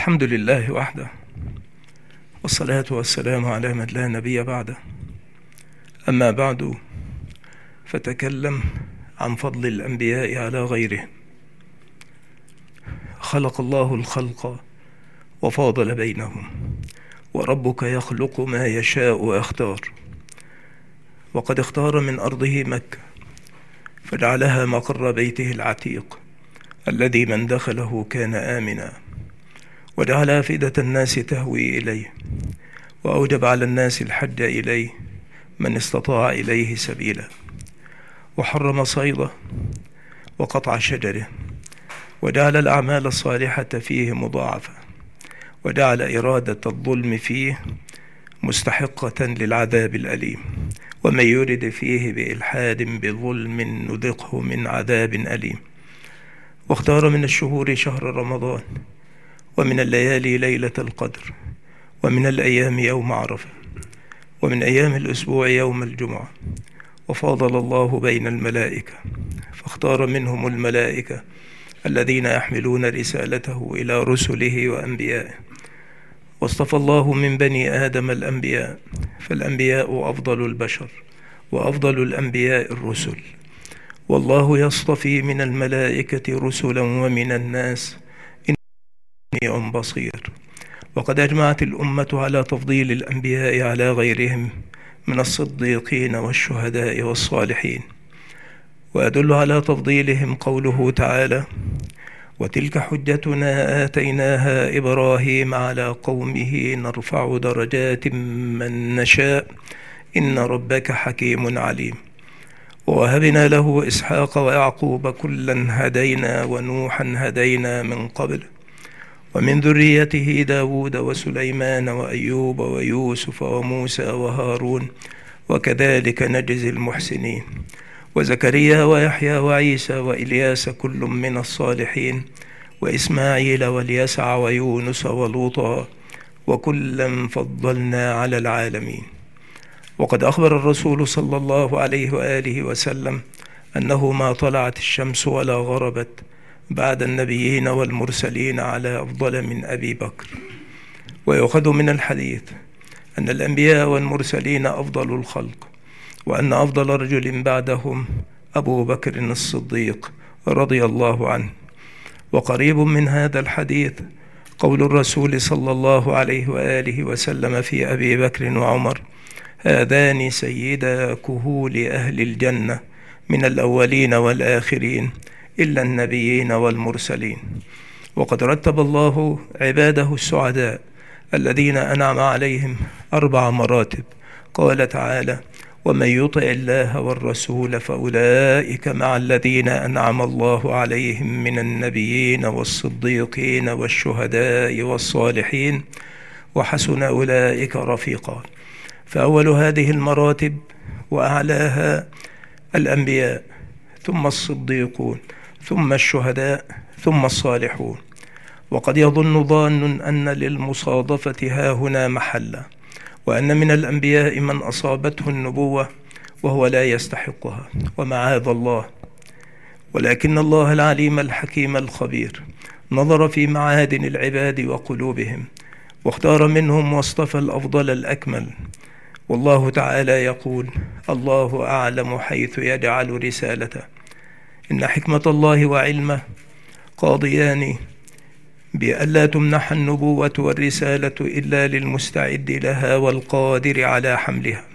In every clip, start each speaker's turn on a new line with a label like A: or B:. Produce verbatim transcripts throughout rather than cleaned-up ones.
A: الحمد لله وحده، والصلاة والسلام على من لا نبي بعده. أما بعد، فتكلم عن فضل الأنبياء على غيرهم. خلق الله الخلق وفاضل بينهم، وربك يخلق ما يشاء ويختار. وقد اختار من أرضه مكة فجعلها مقر بيته العتيق الذي من دخله كان آمنا، وجعل أفئدة الناس تهوي إليه، وأوجب على الناس الحج إليه من استطاع إليه سبيلا، وحرم صيده وقطع شجره، وجعل الأعمال الصالحة فيه مضاعفة، وجعل إرادة الظلم فيه مستحقة للعذاب الأليم، ومن يرد فيه بإلحاد بظلم نذقه من عذاب أليم. واختار من الشهور شهر رمضان، ومن الليالي ليلة القدر، ومن الأيام يوم عرفة، ومن أيام الأسبوع يوم الجمعة. وفاضل الله بين الملائكة فاختار منهم الملائكة الذين يحملون رسالته إلى رسله وأنبيائه. واصطفى الله من بني آدم الأنبياء، فالأنبياء أفضل البشر، وأفضل الأنبياء الرسل. والله يصطفي من الملائكة رسلا ومن الناس إني بصير. وقد أجمعت الأمة على تفضيل الأنبياء على غيرهم من الصديقين والشهداء والصالحين. ويدل على تفضيلهم قوله تعالى: وتلك حجتنا آتيناها إبراهيم على قومه نرفع درجات من نشاء إن ربك حكيم عليم. ووهبنا له إسحاق ويعقوب كلا هدينا ونوحا هدينا من قبل، ومن ذريته داود وسليمان وأيوب ويوسف وموسى وهارون، وكذلك نجزي المحسنين. وزكريا ويحيى وعيسى وإلياس كل من الصالحين، وإسماعيل واليسع ويونس ولوطا، وكلا فضلنا على العالمين. وقد أخبر الرسول صلى الله عليه وآله وسلم أنه ما طلعت الشمس ولا غربت بعد النبيين والمرسلين على أفضل من أبي بكر. ويؤخذ من الحديث أن الأنبياء والمرسلين أفضل الخلق، وأن أفضل رجل بعدهم أبو بكر الصديق رضي الله عنه. وقريب من هذا الحديث قول الرسول صلى الله عليه وآله وسلم في أبي بكر وعمر: هذان سيدا كهول أهل الجنة من الأولين والآخرين إلا النبيين والمرسلين. وقد رتب الله عباده السعداء الذين أنعم عليهم أربع مراتب. قال تعالى: ومن يطع الله والرسول فأولئك مع الذين أنعم الله عليهم من النبيين والصديقين والشهداء والصالحين وحسن أولئك رفيقا. فأول هذه المراتب وأعلاها الأنبياء، ثم الصديقون، ثم الشهداء، ثم الصالحون. وقد يظن ظان أن للمصادفة هاهنا محلا، وأن من الأنبياء من أصابته النبوة وهو لا يستحقها، ومعاذ الله. ولكن الله العليم الحكيم الخبير نظر في معادن العباد وقلوبهم، واختار منهم واصطفى الأفضل الأكمل. والله تعالى يقول: الله أعلم حيث يجعل رسالته. إن حكمة الله وعلمه قاضيان بألا تمنح النبوة والرسالة إلا للمستعد لها والقادر على حملها.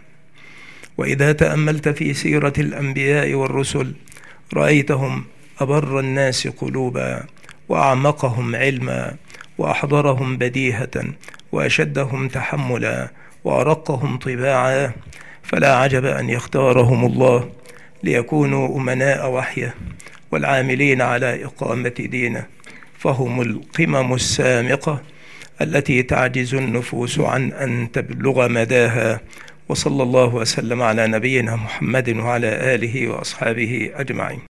A: وإذا تأملت في سيرة الأنبياء والرسل رأيتهم أبر الناس قلوبا، وأعمقهم علما، وأحضرهم بديهة، وأشدهم تحملا، وأرقهم طباعا. فلا عجب أن يختارهم الله ليكونوا أمناء وحيه والعاملين على إقامة دينه، فهم القمم السامقة التي تعجز النفوس عن أن تبلغ مداها. وصلى الله وسلم على نبينا محمد وعلى آله وأصحابه أجمعين.